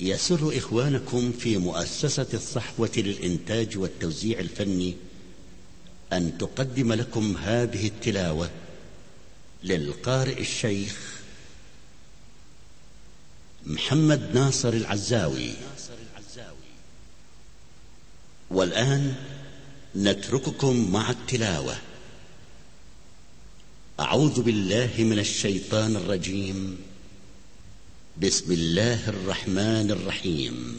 يسر إخوانكم في مؤسسة الصحوة للإنتاج والتوزيع الفني أن تقدم لكم هذه التلاوة للقارئ الشيخ محمد ناصر العزاوي. والآن نترككم مع التلاوة. أعوذ بالله من الشيطان الرجيم. بسم الله الرحمن الرحيم.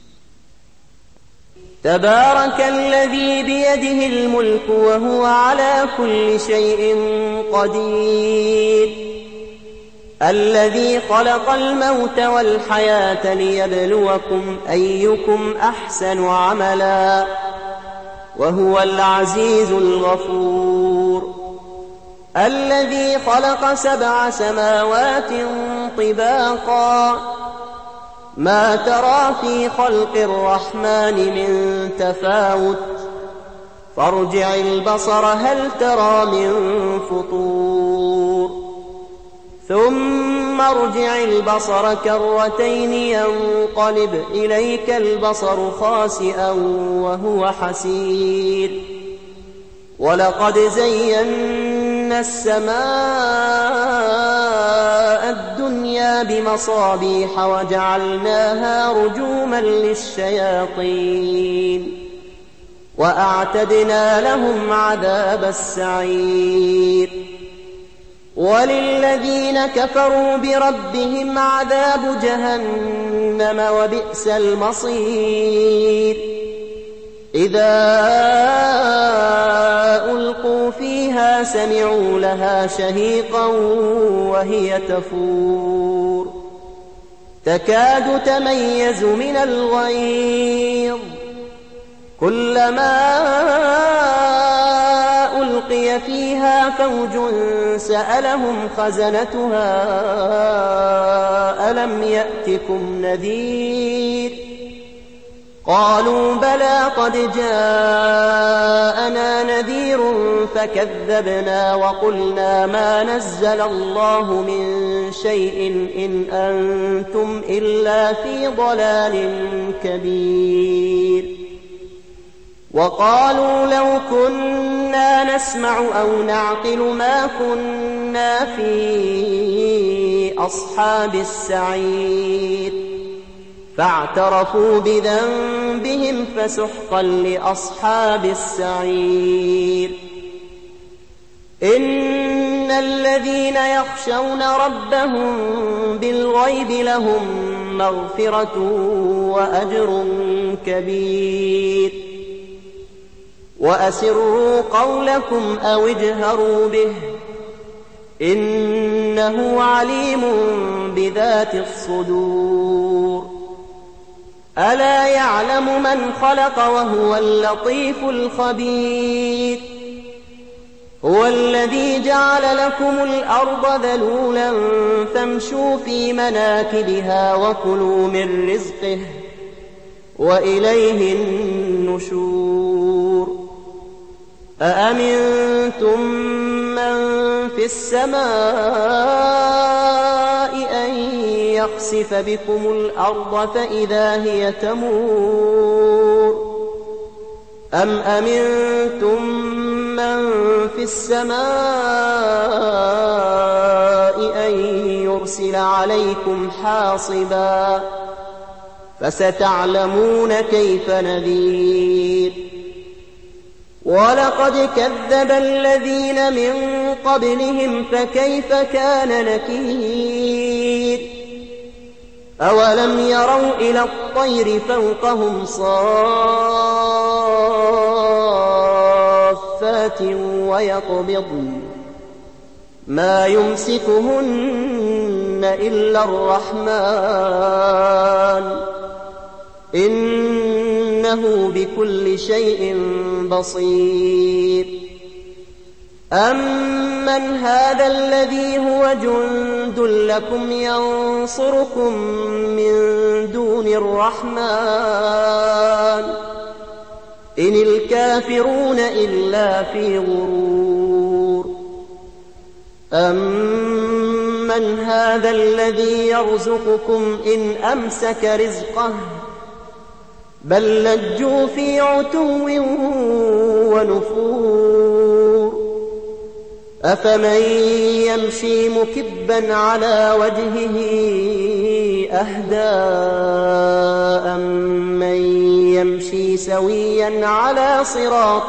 تبارك الذي بيده الملك وهو على كل شيء قدير، الذي خلق الموت والحياة ليبلوكم أيكم أحسن عملا، وهو العزيز الغفور، الذي خلق 7 سماوات طباقا، ما ترى في خلق الرحمن من تفاوت، فارجع البصر هل ترى من فطور، ثم ارجع البصر كرتين ينقلب إليك البصر خاسئا وهو حسير، ولقد زينا السماء الدنيا بمصابيح وجعلناها رجوما للشياطين، وأعتدنا لهم عذاب السعير، وللذين كفروا بربهم عذاب جهنم وبئس المصير، إذا ألقوا فيها سمعوا لها شهيقا وهي تفور، تكاد تميز من الغيظ، كلما ألقي فيها فوج سألهم خزنتها ألم يأتكم نذير، قالوا بلى قد جاءنا نذير فكذبنا وقلنا ما نزل الله من شيء إن أنتم إلا في ضلال كبير، وقالوا لو كنا نسمع أو نعقل ما كنا في أصحاب السعير، فاعترفوا بذنبهم فسحقا لأصحاب السعير. إن الذين يخشون ربهم بالغيب لهم مغفرة وأجر كبير، وأسروا قولكم أو اجهروا به إنه عليم بذات الصدور، ألا يعلم من خلق وهو اللطيف الخبير، هو الذي جعل لكم الأرض ذلولا فامشوا في مناكبها وكلوا من رزقه وإليه النشور. أأمنتم من في السماء أن يخسف بكم الأرض فإذا هي تمور، أم أمنتم من في السماء أن يرسل عليكم حاصبا، فستعلمون كيف نذير. ولقد كذب الذين من قبلهم فكيف كان نكير، أولم يروا إلى الطير فوقهم صافات ويقبضن ما يمسكهن إلا الرحمن إنه بكل شيء بصير. أمن هذا الذي هو جند لكم ينصركم من دون الرحمن إن الكافرون إلا في غرور. أمن من هذا الذي يرزقكم إن أمسك رزقه بل لجوا في عتو ونفور أفمن يمشي مكبا على وجهه أهدى أمن يمشي سويا على صراط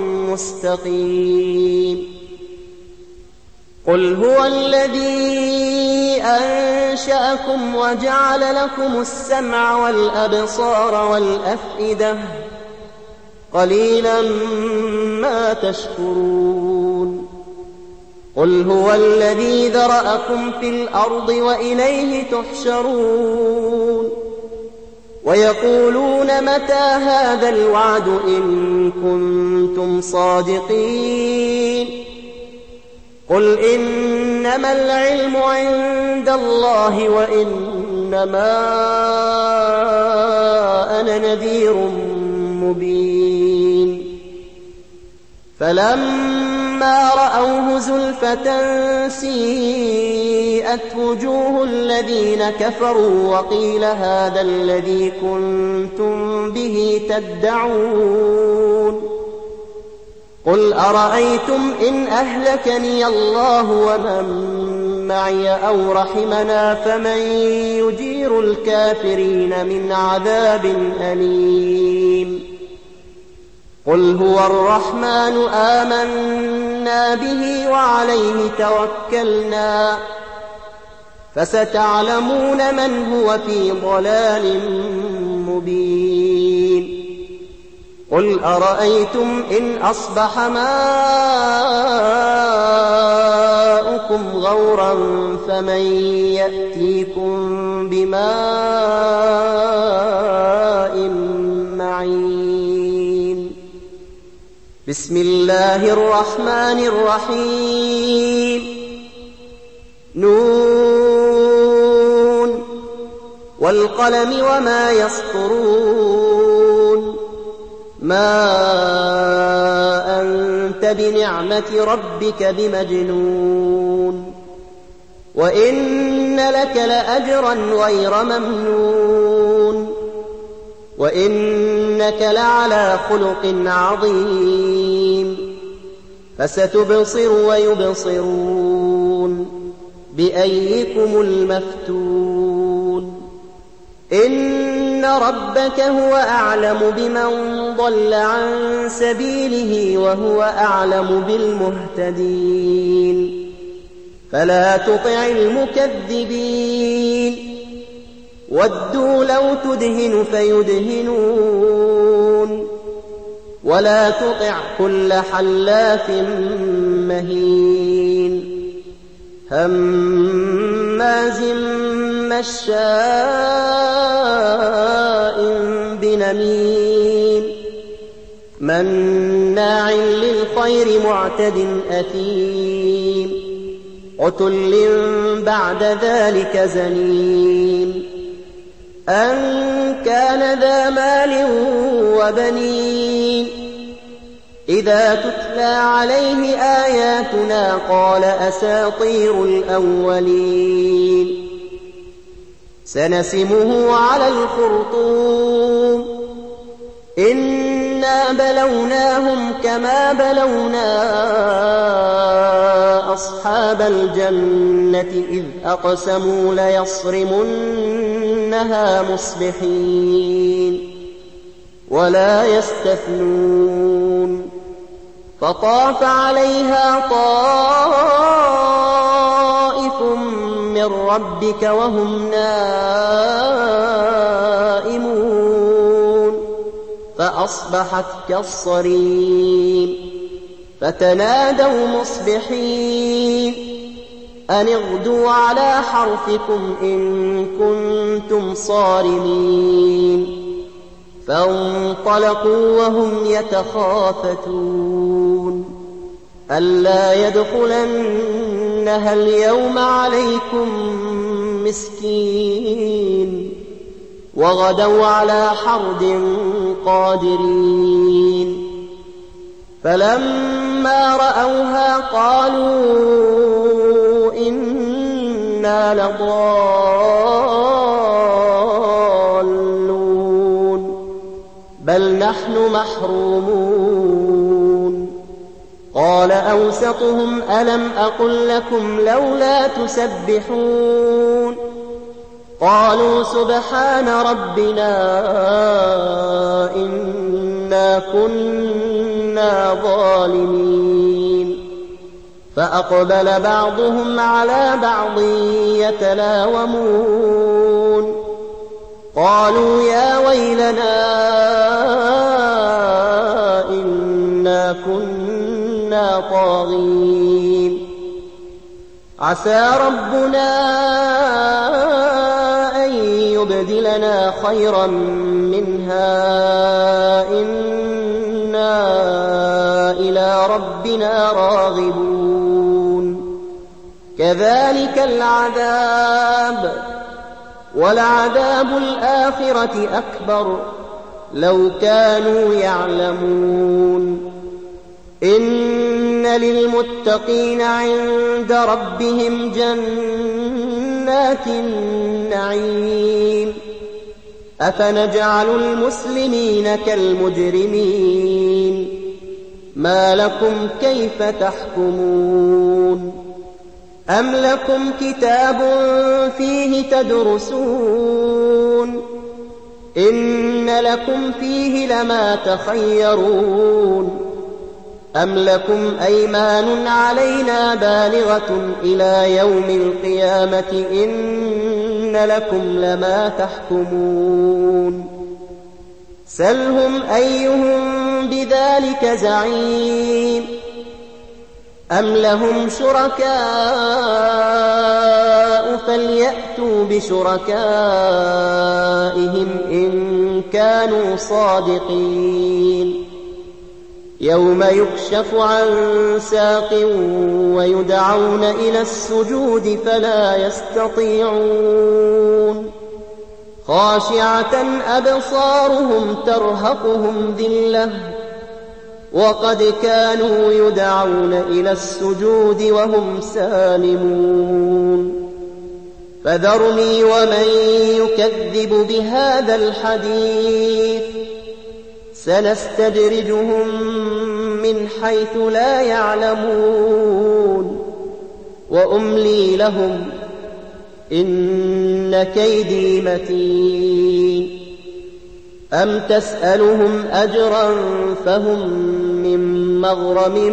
مستقيم قل هو الذي أنشأكم وجعل لكم السمع والأبصار والأفئدة قليلا ما تشكرون قل هو الذي ذرأكم في الأرض وإليه تحشرون ويقولون متى هذا الوعد إن كنتم صادقين قل إنما العلم عند الله وإنما أنا نذير مبين فلما رأوه زلفة سيئت وجوه الذين كفروا وقيل هذا الذي كنتم به تدعون قل أرأيتم إن أهلكني الله ومن معي أو رحمنا فمن يجير الكافرين من عذاب أليم قل هو الرحمن آمنا به وعليه توكلنا فستعلمون من هو في ضلال مبين قل أرأيتم إن أصبح ماؤكم غورا فمن يأتيكم بماء معين بسم الله الرحمن الرحيم نون والقلم وما يسطرون ما أنت بنعمة ربك بمجنون وإن لك لأجرا غير ممنون وإنك لعلى خلق عظيم فستبصر ويبصرون بأيكم المفتون إن ربك هو أعلم بمن ضل عن سبيله وهو أعلم بالمهتدين فلا تطع المكذبين ودوا لو تدهن فيدهنون ولا تطع كل حلاف مهين هماز مشاء بنميم مناع للخير معتد أثيم عتل بعد ذلك زنيم أن كان ذا مال وبنين إذا تتلى عليه آياتنا قال أساطير الأولين سنسمه على الخرطوم إنا بلوناهم كما بلونا أصحاب الجنة إذ أقسموا ليصرمنها مصبحين ولا يستثنون فطاف عليها طائف من ربك وهم نائمون فأصبحت كالصريم فتنادوا مصبحين أن اغدوا على حرثكم إن كنتم صارمين فانطلقوا وهم يتخافتون ألا يدخلنها اليوم عليكم مسكين وغدوا على حرد قادرين فلما رأوها قالوا إنا لضالون بل نحن محرومون قال أوسطهم ألم أقل لكم لولا تسبحون قالوا سبحان ربنا إنا كنا ظالمين فأقبل بعضهم على بعض يتلاومون قالوا يا ويلنا إنا كنا طاغين عسى ربنا أن يبدلنا خيرا منها إنا إلى ربنا راغبون كذلك العذاب ولعذاب الآخرة أكبر لو كانوا يعلمون إن للمتقين عند ربهم جنات النعيم أفنجعل المسلمين كالمجرمين ما لكم كيف تحكمون أم لكم كتاب فيه تدرسون إن لكم فيه لما تخيرون أم لكم أيمان علينا بالغة إلى يوم القيامة إن لكم لما تحكمون سلهم أيهم بذلك زعيم أم لهم شركاء فليأتوا بشركائهم إن كانوا صادقين يوم يكشف عن ساق ويدعون إلى السجود فلا يستطيعون خاشعة أبصارهم ترهقهم ذلة وقد كانوا يدعون إلى السجود وهم سالمون فذرني ومن يكذب بهذا الحديث سنستدرجهم من حيث لا يعلمون وأملي لهم إن كيدي متين أم تسألهم أجرا فهم من مغرم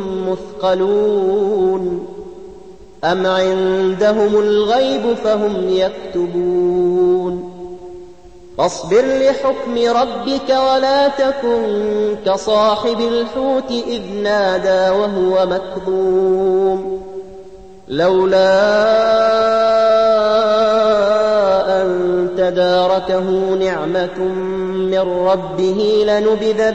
مثقلون أم عندهم الغيب فهم يكتبون فاصبر لحكم ربك ولا تكن كصاحب الحوت إذ نادى وهو مكظوم لولا أن تداركه نعمة من ربه لنبذ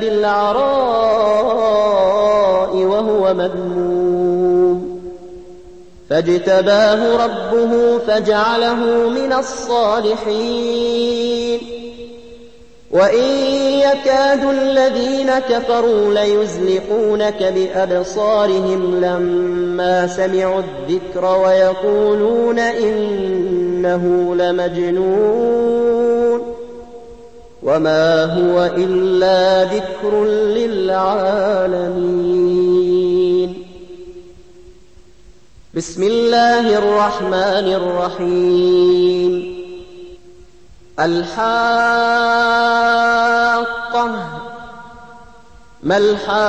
بالعراء وهو مذموم فاجتباه ربه فجعله من الصالحين وإن يكاد الذين كفروا ليزلقونك بأبصارهم لما سمعوا الذكر ويقولون إنه لمجنون وما هو إلا ذكر للعالمين بسم الله الرحمن الرحيم الحاقة ما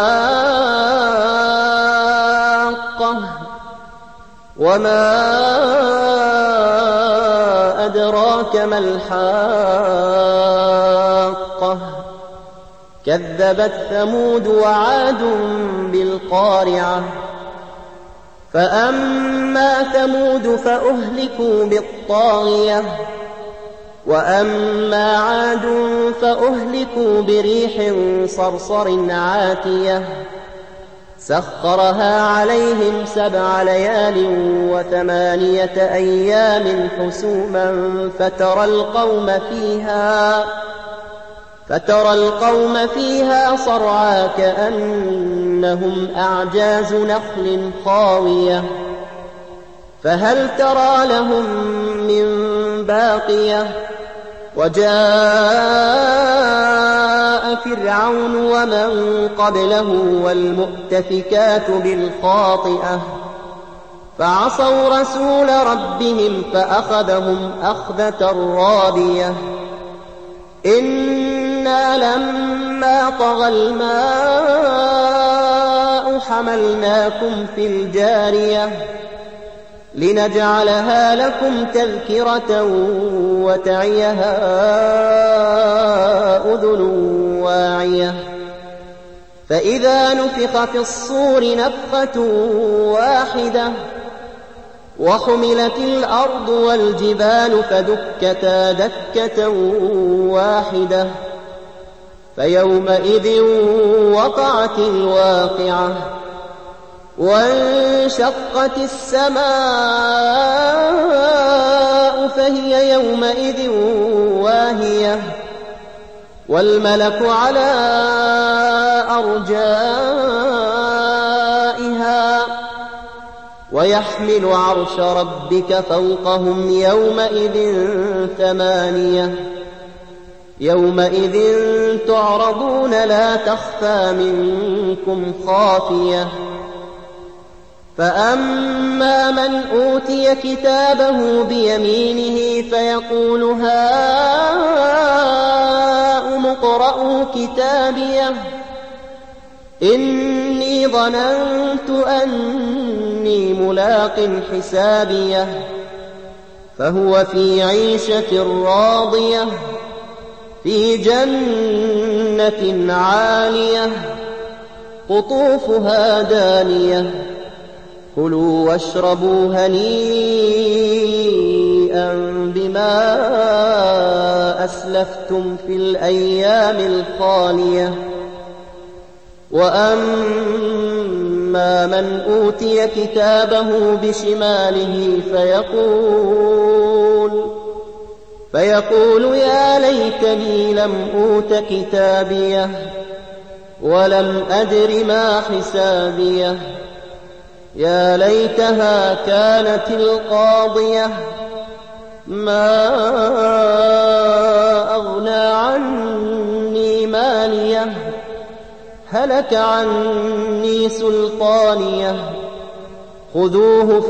الحاقة وما أدراك ما الحاقة كذبت ثمود وعاد بالقارعة فأما ثمود فأهلكوا بالطاغية وأما عاد فأهلكوا بريح صرصر عاتية سخرها عليهم 7 ليال و8 أيام حسوما فترى القوم فيها صرعى كأنهم أعجاز نخل خاوية فهل ترى لهم من باقية وجاء فرعون ومن قبله والمؤتفكات بالخاطئة فعصوا رسول ربهم فأخذهم أخذة رابية إنا لما طغى الماء حملناكم في الجارية لنجعلها لكم تذكرة وتعيها أذن واعية فإذا نفخ في الصور نفخة واحدة وحملت الأرض والجبال فدكتا دكة واحدة فيومئذ وقعت الواقعة وانشقت السماء فهي يومئذ واهية والملك على أرجائها ويحمل عرش ربك فوقهم يومئذ ثمانية يومئذ تعرضون لا تخفى منكم خافية فأما من أوتي كتابه بيمينه فيقول هاؤم اقرءوا كتابيه إني ظننت أني ملاق حسابيه فهو في عيشة راضية في جنة عالية قطوفها دانية كلوا واشربوا هنيئا بما أسلفتم في الأيام الخالية وأما من أوتي كتابه بشماله فيقول يا ليتني لم أوت كتابيه ولم أدر ما حسابيه يا ليتها كانت القاضية ما أغنى عني ماليه هلك عني سلطانيه خذوه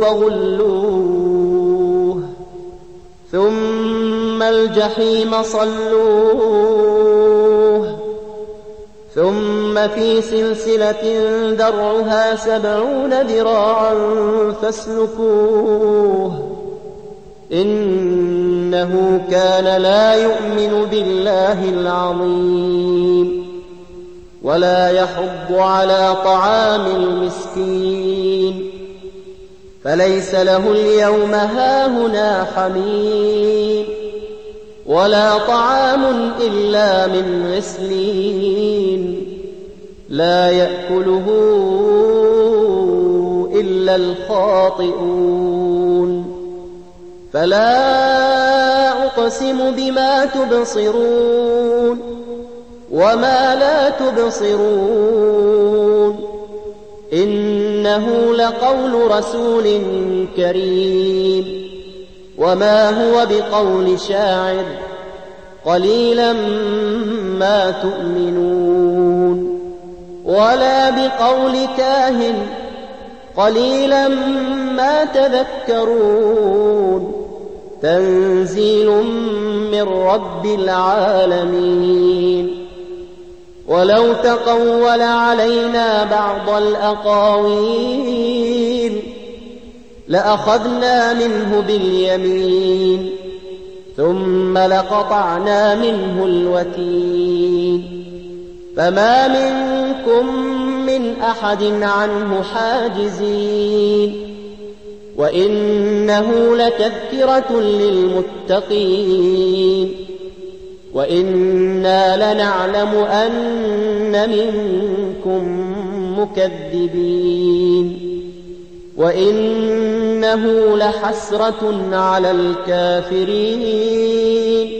فغلوه ثم الجحيم صلوه ثم في سلسلة درعها 70 ذراعا فاسلكوه إنه كان لا يؤمن بالله العظيم ولا يحض على طعام المسكين فليس له اليوم هاهنا حميم ولا طعام إلا من غسلين لا يأكله إلا الخاطئون فلا أقسم بما تبصرون وما لا تبصرون إنه لقول رسول كريم وما هو بقول شاعر قليلا ما تؤمنون ولا بقول كاهن قليلا ما تذكرون تنزيل من رب العالمين ولو تقول علينا بعض الأقاويل لأخذنا منه باليمين ثم لقطعنا منه الوتين فما منكم من أحد عنه حاجزين وإنه لتذكرة للمتقين وإنا لنعلم أن منكم مكذبين وإنه لحسرة على الكافرين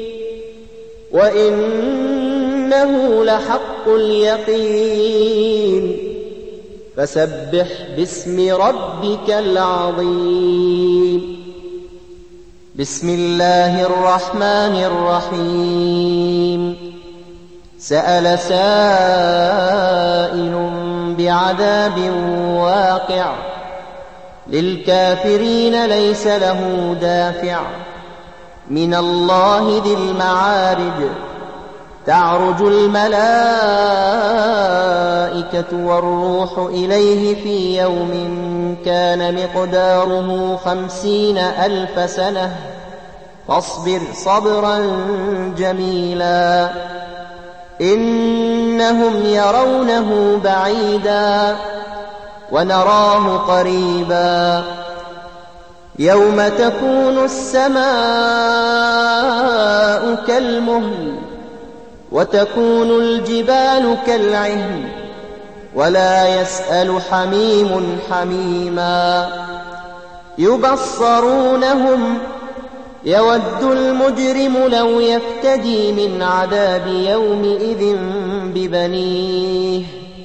وإنه لحق اليقين فسبح باسم ربك العظيم. بسم الله الرحمن الرحيم. سأل سائل بعذاب واقع للكافرين ليس له دافع من الله ذي المعارج. تعرج الملائكة والروح إليه في يوم كان مقداره 50,000 سنة فاصبر صبرا جميلا. إنهم يرونه بعيدا ونراه قريبا. يوم تكون السماء كالمهل وتكون الجبال كالعهن ولا يسأل حميم حميما. يبصرونهم يود المجرم لو يفتدي من عذاب يومئذ ببنيه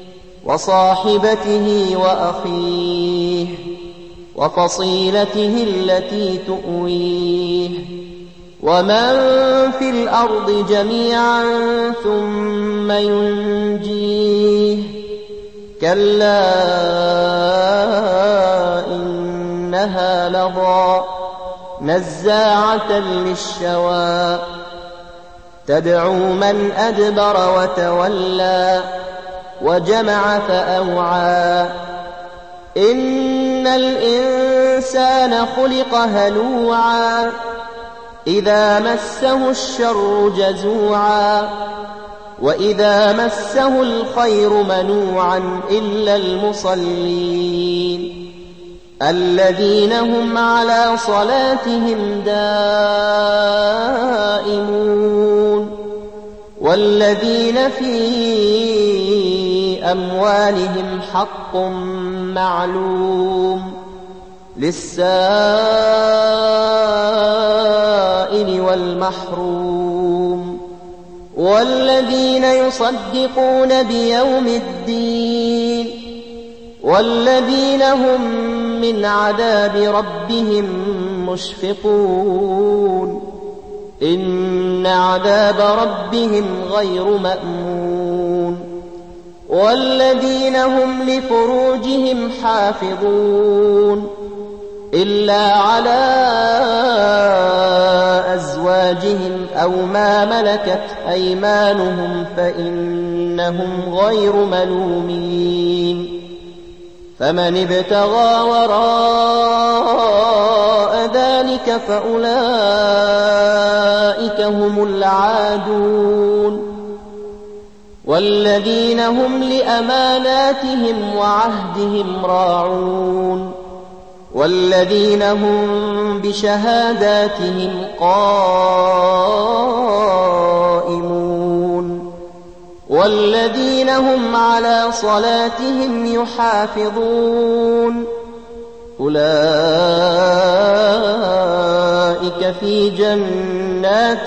وصاحبته وأخيه وفصيلته التي تؤويه ومن في الأرض جميعا ثم ينجيه. كلا إنها لظى نزاعة للشوى تدعو من أدبر وتولى وجمع فأوعى. إن الإنسان خلق هلوعا إذا مسه الشر جزوعا وإذا مسه الخير منوعا إلا المصلين الذين هم على صلاتهم دائمون والذين في أموالهم حق معلوم للسائل والمحروم والذين يصدقون بيوم الدين والذين هم من عذاب ربهم مشفقون. إن عذاب ربهم غير مأمون. والذين هم لفروجهم حافظون إلا على أزواجهم أو ما ملكت أيمانهم فإنهم غير ملومين. فمن ابتغى وراء ذلك فأولئك هم العادون. والذين هم لأماناتهم وعهدهم راعون والذين هم بشهاداتهم قائمون والذين هم على صلاتهم يحافظون. أولئك في جنات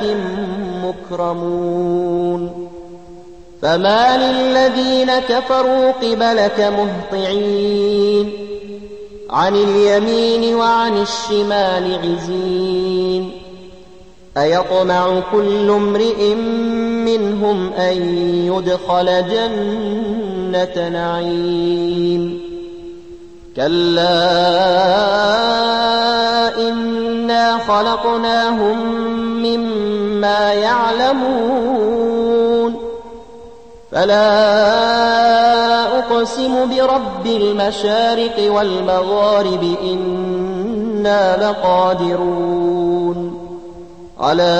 مكرمون. فما للذين كفروا قبلك مهطعين عن اليمين وعن الشمال عزين. أيطمع كل امرئ منهم أن يدخل جنة نعيم. كلا إنا خلقناهم مما يعلمون. فلا أقسم برب المشارق والمغارب إنا لقادرون على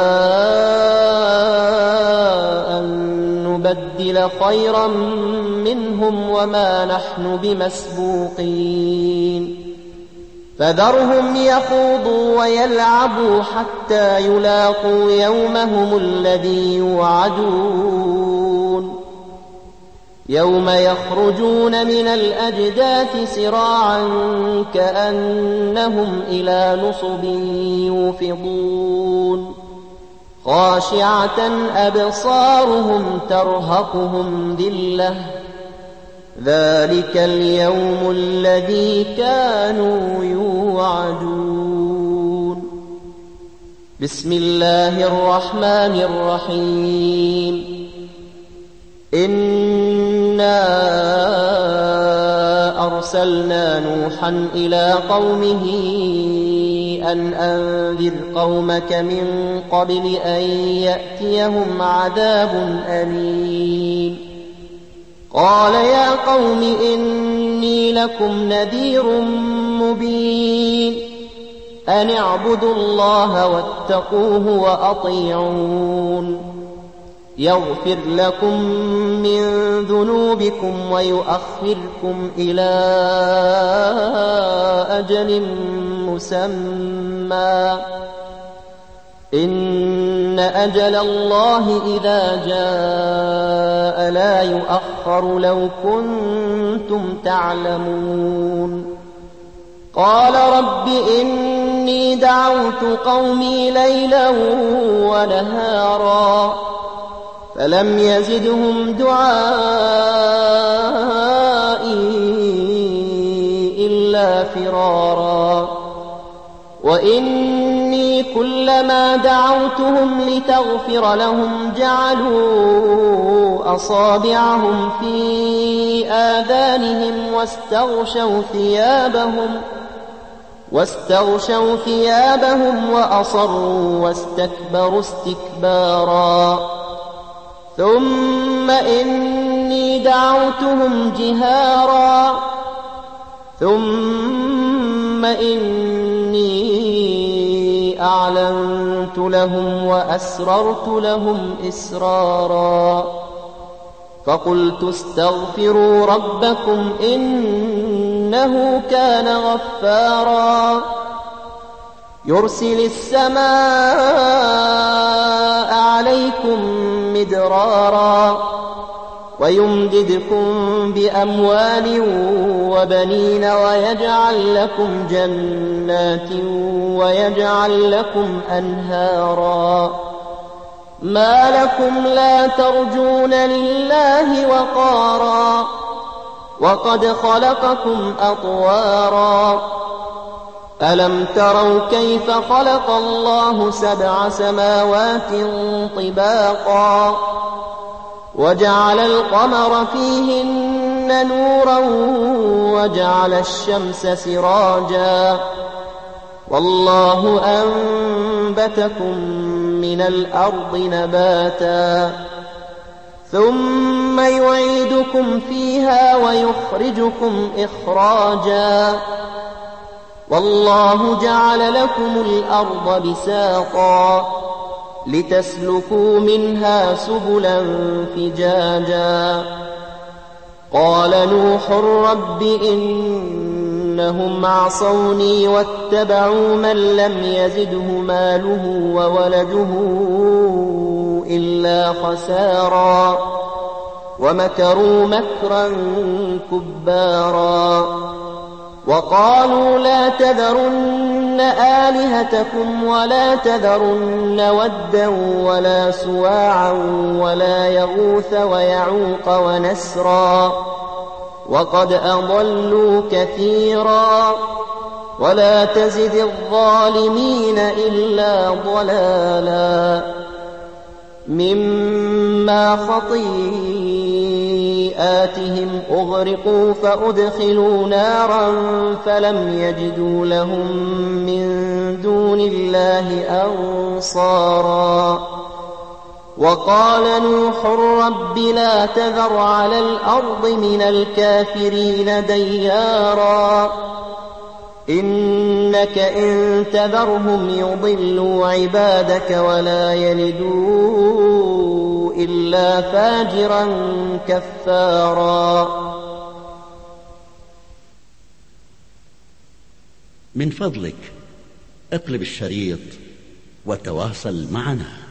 أن نبدل خيرا منهم وما نحن بمسبوقين. فذرهم يخوضوا ويلعبوا حتى يلاقوا يومهم الذي يوعدون. يوم يخرجون من الأجداث سراعا كأنهم إلى نصب يوفضون. خاشعة أبصارهم ترهقهم ذلة ذلك اليوم الذي كانوا يوعدون. بسم الله الرحمن الرحيم. إنا أرسلنا نوحا إلى قومه أن أنذر قومك من قبل أن يأتيهم عذاب أليم. قال يا قوم إني لكم نذير مبين. أن اعبدوا الله واتقوه وأطيعون. يغفر لكم من ذنوبكم ويؤخركم إلى أجل مسمى. إن أجل الله إذا جاء لا يؤخر لو كنتم تعلمون. قال رب إني دعوت قومي ليلا ونهارا فلم يزدهم دعائي إلا فرارا. وإني كلما دعوتهم لتغفر لهم جعلوا أصابعهم في آذانهم واستغشوا ثيابهم وأصروا واستكبروا استكبارا. ثم إني دعوتهم جهارا ثم إني أعلنت لهم وأسررت لهم إسرارا. فقلت استغفروا ربكم إنه كان غفارا يرسل السماء عليكم مدرارا ويمددكم بأموال وبنين ويجعل لكم جنات ويجعل لكم أنهارا. ما لكم لا ترجون لله وقارا وقد خلقكم أطوارا. ألم تروا كيف خلق الله 7 سماوات طباقا وجعل القمر فيهن نورا وجعل الشمس سراجا والله أنبتكم من الأرض نباتا ثم يعيدكم فيها ويخرجكم إخراجا والله جعل لكم الأرض بساطا لتسلكوا منها سبلا فجاجا. قال نوح رب إنهم عصوني واتبعوا من لم يزده ماله وولده إلا خسارا ومكروا مكرا كبارا. وقالوا لا تذرن آلهتكم ولا تذرن ودا ولا سواعا ولا يغوث ويعوق ونسرا وقد أضلوا كثيرا ولا تزد الظالمين إلا ضلالا. مما خطيئاتهم أغرقوا فأدخلوا نارا فلم يجدوا لهم من دون الله أنصارا. وقال نوح رب لا تذر على الأرض من الكافرين ديارا إنك إن تذرهم يضلوا عبادك ولا يلدوا إلا فاجرا كفارا. من فضلك اقلب الشريط وتواصل معنا.